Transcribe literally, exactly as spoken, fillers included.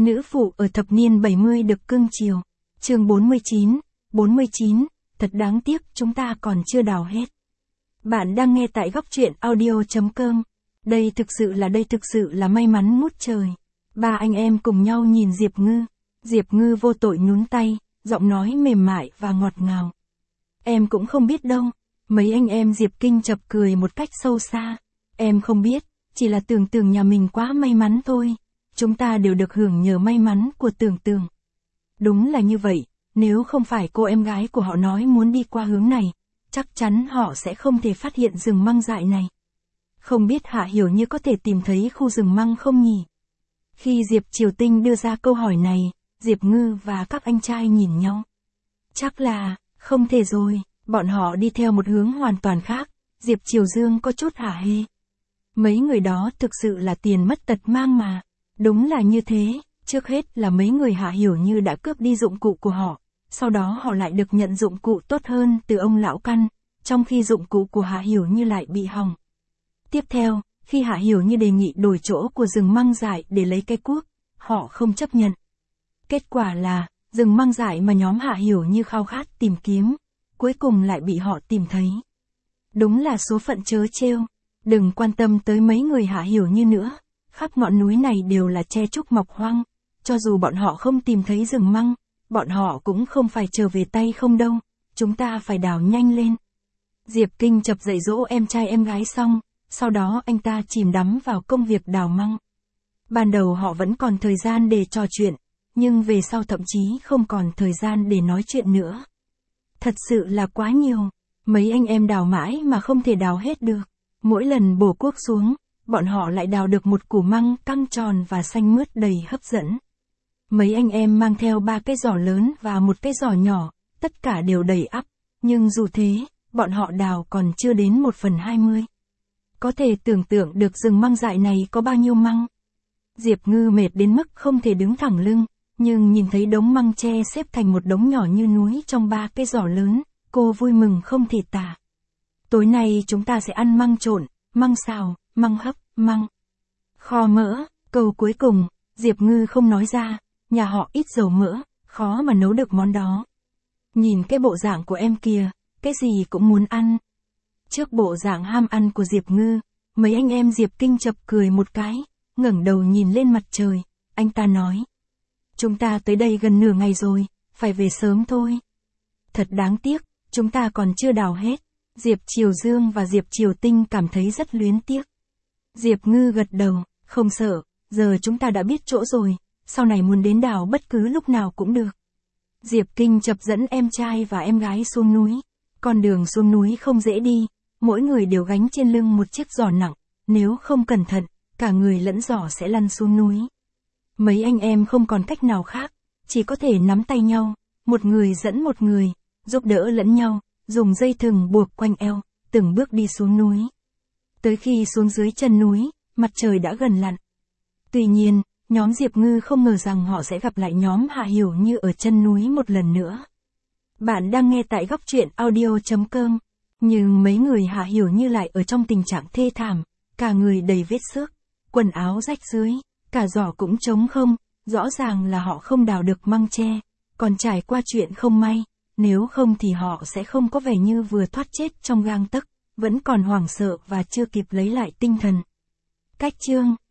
Nữ phụ ở thập niên bảy mươi được cưng chiều. Chương bốn mươi chín, bốn mươi chín, thật đáng tiếc chúng ta còn chưa đào hết. Bạn đang nghe tại góc truyện audio chấm com. Đây thực sự là đây thực sự là may mắn ngút trời. Ba anh em cùng nhau nhìn Diệp Ngư. Diệp Ngư vô tội nhún tay, giọng nói mềm mại và ngọt ngào. Em cũng không biết đâu. Mấy anh em Diệp Kinh chập cười một cách sâu xa. Em không biết, chỉ là Tưởng Tưởng nhà mình quá may mắn thôi. Chúng ta đều được hưởng nhờ may mắn của Tưởng Tưởng. Đúng là như vậy, nếu không phải cô em gái của họ nói muốn đi qua hướng này, chắc chắn họ sẽ không thể phát hiện rừng măng dại này. Không biết Hạ Hiểu Như có thể tìm thấy khu rừng măng không nhỉ? Khi Diệp Triều Tinh đưa ra câu hỏi này, Diệp Ngư và các anh trai nhìn nhau. Chắc là, không thể rồi, bọn họ đi theo một hướng hoàn toàn khác. Diệp Triều Dương có chút hả hê. Mấy người đó thực sự là tiền mất tật mang mà. Đúng là như thế, trước hết là mấy người Hạ Hiểu Như đã cướp đi dụng cụ của họ, sau đó họ lại được nhận dụng cụ tốt hơn từ ông lão Căn, trong khi dụng cụ của Hạ Hiểu Như lại bị hỏng. Tiếp theo, khi Hạ Hiểu Như đề nghị đổi chỗ của rừng măng dại để lấy cây cuốc, họ không chấp nhận. Kết quả là, rừng măng dại mà nhóm Hạ Hiểu Như khao khát tìm kiếm, cuối cùng lại bị họ tìm thấy. Đúng là số phận trớ trêu, đừng quan tâm tới mấy người Hạ Hiểu Như nữa. Khắp ngọn núi này đều là tre trúc mọc hoang, cho dù bọn họ không tìm thấy rừng măng, bọn họ cũng không phải trở về tay không đâu, chúng ta phải đào nhanh lên. Diệp Kinh chập dạy dỗ em trai em gái xong, sau đó anh ta chìm đắm vào công việc đào măng. Ban đầu họ vẫn còn thời gian để trò chuyện, nhưng về sau thậm chí không còn thời gian để nói chuyện nữa. Thật sự là quá nhiều, mấy anh em đào mãi mà không thể đào hết được, mỗi lần bổ cuốc xuống, bọn họ lại đào được một củ măng căng tròn và xanh mướt đầy hấp dẫn. Mấy anh em mang theo ba cái giỏ lớn và một cái giỏ nhỏ, tất cả đều đầy ắp, nhưng dù thế, bọn họ đào còn chưa đến một phần hai mươi. Có thể tưởng tượng được rừng măng dại này có bao nhiêu măng. Diệp Ngư mệt đến mức không thể đứng thẳng lưng, nhưng nhìn thấy đống măng tre xếp thành một đống nhỏ như núi trong ba cái giỏ lớn, cô vui mừng không thể tả. Tối nay chúng ta sẽ ăn măng trộn, măng xào, măng hấp, măng kho mỡ. Câu cuối cùng, Diệp Ngư không nói ra, nhà họ ít dầu mỡ, khó mà nấu được món đó. Nhìn cái bộ dạng của em kìa, cái gì cũng muốn ăn. Trước bộ dạng ham ăn của Diệp Ngư, mấy anh em Diệp Kinh chập cười một cái, ngẩng đầu nhìn lên mặt trời, anh ta nói. Chúng ta tới đây gần nửa ngày rồi, phải về sớm thôi. Thật đáng tiếc, chúng ta còn chưa đào hết. Diệp Triều Dương và Diệp Triều Tinh cảm thấy rất luyến tiếc. Diệp Ngư gật đầu, không sợ, giờ chúng ta đã biết chỗ rồi, sau này muốn đến đảo bất cứ lúc nào cũng được. Diệp Kinh chập dẫn em trai và em gái xuống núi. Con đường xuống núi không dễ đi, mỗi người đều gánh trên lưng một chiếc giỏ nặng, nếu không cẩn thận, cả người lẫn giỏ sẽ lăn xuống núi. Mấy anh em không còn cách nào khác, chỉ có thể nắm tay nhau, một người dẫn một người, giúp đỡ lẫn nhau, dùng dây thừng buộc quanh eo, từng bước đi xuống núi. Tới khi xuống dưới chân núi, mặt trời đã gần lặn. Tuy nhiên, nhóm Diệp Ngư không ngờ rằng họ sẽ gặp lại nhóm Hạ Hiểu Như ở chân núi một lần nữa. Bạn đang nghe tại góc truyện audio chấm com, nhưng mấy người Hạ Hiểu Như lại ở trong tình trạng thê thảm, cả người đầy vết xước, quần áo rách rưới, cả giỏ cũng trống không, rõ ràng là họ không đào được măng tre, còn trải qua chuyện không may, nếu không thì họ sẽ không có vẻ như vừa thoát chết trong gang tấc, vẫn còn hoảng sợ và chưa kịp lấy lại tinh thần. Cách chương